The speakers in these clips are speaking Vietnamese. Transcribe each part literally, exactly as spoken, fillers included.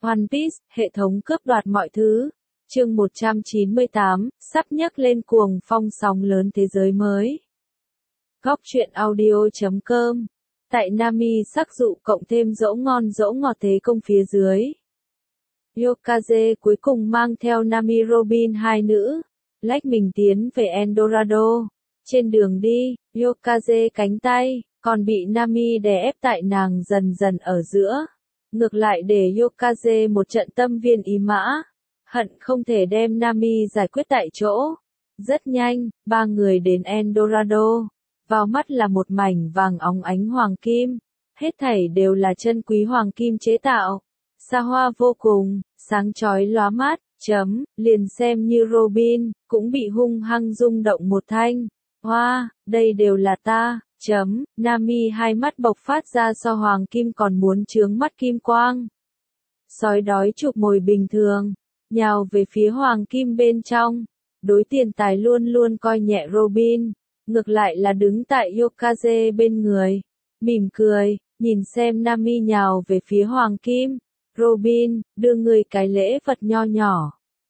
One Piece, hệ thống cướp đoạt mọi thứ. Chương một trăm chín mươi tám, sắp nhấc lên cuồng phong sóng lớn thế giới mới. Góc truyện audio chấm com. Tại Nami sắc dụ cộng thêm dỗ ngon dỗ ngọt thế công phía dưới. Yokaze cuối cùng mang theo Nami Robin hai nữ, lách mình tiến về Eldorado. Trên đường đi, Yokaze cánh tay, còn bị Nami đè ép tại nàng dần dần ở giữa. Ngược lại để Yokaze một trận tâm viên ý mã, hận không thể đem Nami giải quyết tại chỗ. Rất nhanh, ba người đến Eldorado. Vào mắt là một mảnh vàng óng ánh hoàng kim, hết thảy đều là chân quý hoàng kim chế tạo, xa hoa vô cùng, sáng chói lóa mắt, chấm, liền xem như Robin, cũng bị hung hăng rung động một thanh. Hoa, wow, đây đều là ta, chấm, Nami hai mắt bộc phát ra so hoàng kim còn muốn chướng mắt kim quang. Sói đói chụp mồi bình thường, nhào về phía hoàng kim bên trong, đối tiền tài luôn luôn coi nhẹ Robin. Ngược lại là đứng tại Yokaze bên người, mỉm cười, nhìn xem Nami nhào về phía hoàng kim. Robin, đưa người cái lễ vật nho nhỏ.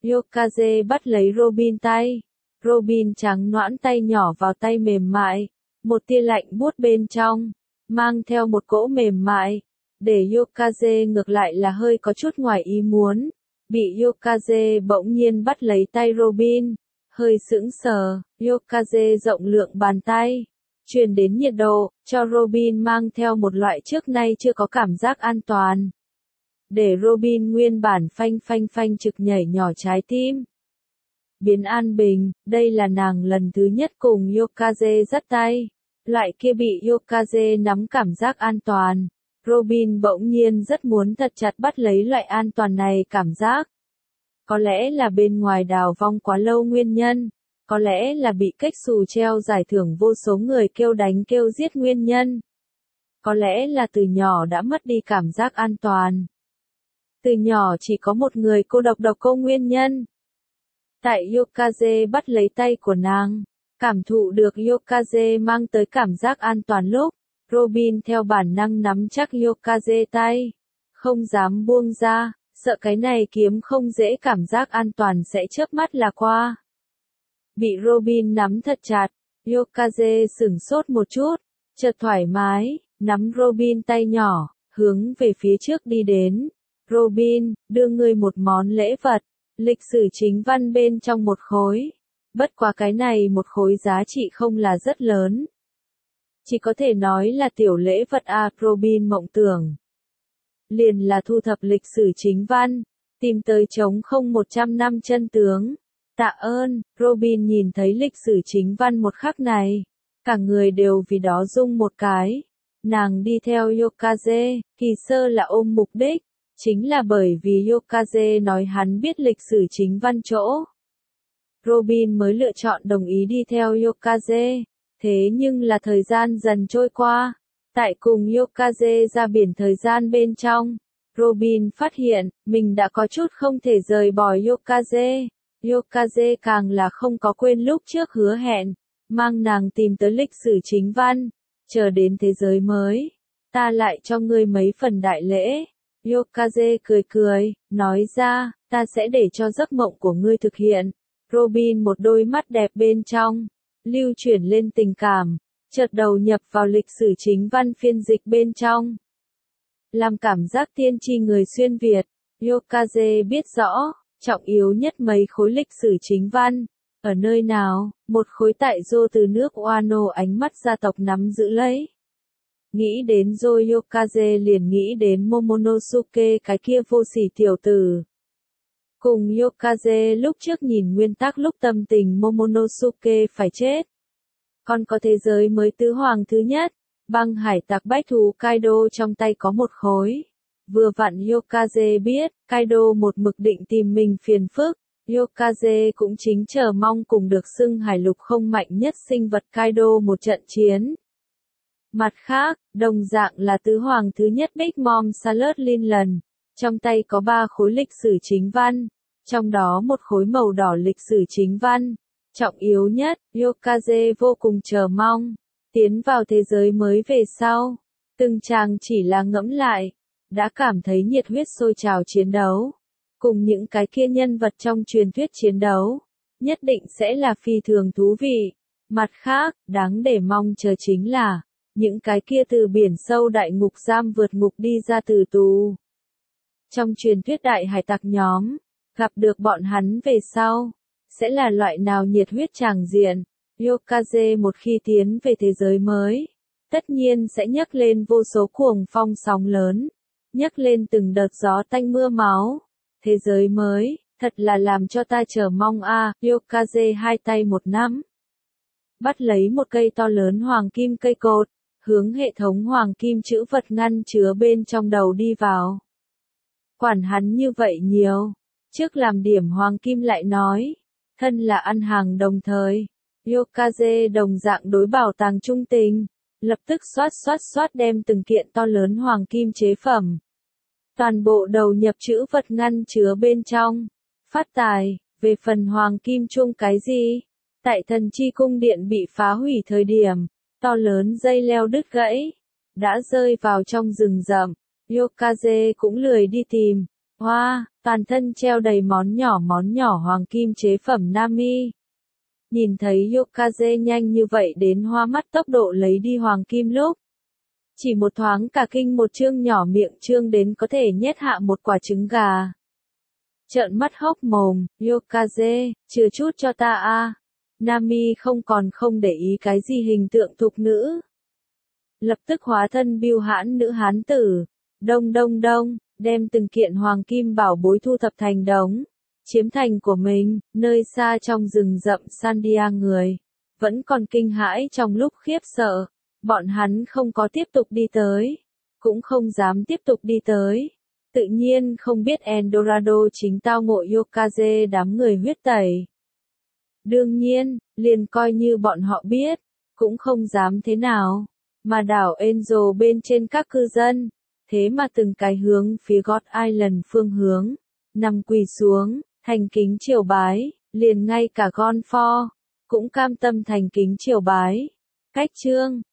Yokaze bắt lấy Robin tay. Robin trắng noãn tay nhỏ vào tay mềm mại, một tia lạnh buốt bên trong, mang theo một cỗ mềm mại, để Yokaze ngược lại là hơi có chút ngoài ý muốn. Bị Yokaze bỗng nhiên bắt lấy tay Robin. Hơi sững sờ, Yokaze rộng lượng bàn tay, truyền đến nhiệt độ, cho Robin mang theo một loại trước nay chưa có cảm giác an toàn. Để Robin nguyên bản phanh phanh phanh trực nhảy nhỏ trái tim. Biến an bình, đây là nàng lần thứ nhất cùng Yokaze dắt tay. Loại kia bị Yokaze nắm cảm giác an toàn. Robin bỗng nhiên rất muốn thật chặt bắt lấy loại an toàn này cảm giác. Có lẽ là bên ngoài đào vong quá lâu nguyên nhân, có lẽ là bị cách xù treo giải thưởng vô số người kêu đánh kêu giết nguyên nhân. Có lẽ là từ nhỏ đã mất đi cảm giác an toàn. Từ nhỏ chỉ có một người cô độc độc cô nguyên nhân. Tại Yokaze bắt lấy tay của nàng, cảm thụ được Yokaze mang tới cảm giác an toàn lúc, Robin theo bản năng nắm chắc Yokaze tay, không dám buông ra. Sợ cái này kiếm không dễ cảm giác an toàn sẽ chớp mắt là qua. Bị Robin nắm thật chặt, Yokaze sửng sốt một chút, chợt thoải mái, nắm Robin tay nhỏ, hướng về phía trước đi đến. Robin, đưa ngươi một món lễ vật, lịch sử chính văn bên trong một khối. Bất quá cái này một khối giá trị không là rất lớn. Chỉ có thể nói là tiểu lễ vật a Robin mộng tưởng. Liền là thu thập lịch sử chính văn, tìm tới trống không một trăm năm chân tướng. Tạ ơn, Robin nhìn thấy lịch sử chính văn một khắc này, cả người đều vì đó rung một cái. Nàng đi theo Yokaze, kỳ sơ là ôm mục đích, chính là bởi vì Yokaze nói hắn biết lịch sử chính văn chỗ. Robin mới lựa chọn đồng ý đi theo Yokaze, thế nhưng là thời gian dần trôi qua. Tại cùng Yokaze ra biển thời gian bên trong, Robin phát hiện, mình đã có chút không thể rời bỏ Yokaze. Yokaze càng là không có quên lúc trước hứa hẹn, mang nàng tìm tới lịch sử chính văn, chờ đến thế giới mới. Ta lại cho ngươi mấy phần đại lễ. Yokaze cười cười, nói ra, ta sẽ để cho giấc mộng của ngươi thực hiện. Robin một đôi mắt đẹp bên trong, lưu chuyển lên tình cảm. Chợt đầu nhập vào lịch sử chính văn phiên dịch bên trong. Làm cảm giác tiên tri người xuyên Việt, Yokaze biết rõ, trọng yếu nhất mấy khối lịch sử chính văn. Ở nơi nào, một khối tại Dô từ nước Wano ánh mắt gia tộc nắm giữ lấy. Nghĩ đến Dô Yokaze liền nghĩ đến Momonosuke cái kia vô sỉ tiểu tử. Cùng Yokaze lúc trước nhìn nguyên tắc lúc tâm tình Momonosuke phải chết. Còn có thế giới mới tứ hoàng thứ nhất, băng hải tặc bách thú Kaido trong tay có một khối. Vừa vặn Yokaze biết, Kaido một mực định tìm mình phiền phức, Yokaze cũng chính chờ mong cùng được xưng hải lục không mạnh nhất sinh vật Kaido một trận chiến. Mặt khác, đồng dạng là tứ hoàng thứ nhất Big Mom Salad Linlan, trong tay có ba khối lịch sử chính văn, trong đó một khối màu đỏ lịch sử chính văn. Trọng yếu nhất, Yokaze vô cùng chờ mong, tiến vào thế giới mới về sau. Từng chàng chỉ là ngẫm lại, đã cảm thấy nhiệt huyết sôi trào chiến đấu. Cùng những cái kia nhân vật trong truyền thuyết chiến đấu, nhất định sẽ là phi thường thú vị. Mặt khác, đáng để mong chờ chính là, những cái kia từ biển sâu đại ngục giam vượt ngục đi ra từ tù. Trong truyền thuyết đại hải tặc nhóm, gặp được bọn hắn về sau, sẽ là loại nào nhiệt huyết tràng diện. Yokaze một khi tiến về thế giới mới, tất nhiên sẽ nhấc lên vô số cuồng phong sóng lớn, nhấc lên từng đợt gió tanh mưa máu. Thế giới mới, thật là làm cho ta chờ mong a. À. Yokaze hai tay một nắm, bắt lấy một cây to lớn hoàng kim cây cột, hướng hệ thống hoàng kim chữ vật ngăn chứa bên trong đầu đi vào. Quản hắn như vậy nhiều, trước làm điểm hoàng kim lại nói, thân là ăn hàng đồng thời. Yokaze đồng dạng đối bảo tàng trung tình, lập tức xoát xoát xoát đem từng kiện to lớn hoàng kim chế phẩm. Toàn bộ đầu nhập chữ vật ngăn chứa bên trong. Phát tài, về phần hoàng kim chung cái gì? Tại thần chi cung điện bị phá hủy thời điểm, to lớn dây leo đứt gãy, đã rơi vào trong rừng rậm. Yokaze cũng lười đi tìm. Hoa, wow, toàn thân treo đầy món nhỏ món nhỏ hoàng kim chế phẩm Nami. Nhìn thấy Yokaze nhanh như vậy đến hoa mắt tốc độ lấy đi hoàng kim lúc. Chỉ một thoáng cả kinh một chương nhỏ miệng trương đến có thể nhét hạ một quả trứng gà. Trợn mắt hốc mồm, Yokaze, chừa chút cho ta a. Nami không còn không để ý cái gì hình tượng thục nữ. Lập tức hóa thân biêu hãn nữ hán tử. Đông đông đông, đem từng kiện hoàng kim bảo bối thu thập thành đống. Chiếm thành của mình, nơi xa trong rừng rậm Sandia người. Vẫn còn kinh hãi trong lúc khiếp sợ. Bọn hắn không có tiếp tục đi tới. Cũng không dám tiếp tục đi tới. Tự nhiên không biết Eldorado chính tao ngộ Yokaze đám người huyết tẩy. Đương nhiên, liền coi như bọn họ biết. Cũng không dám thế nào. Mà đảo Angel bên trên các cư dân. Thế mà từng cái hướng phía God Island phương hướng. Nằm quỳ xuống, thành kính triều bái. Liền ngay cả Gonfor cũng cam tâm thành kính triều bái. Cách chương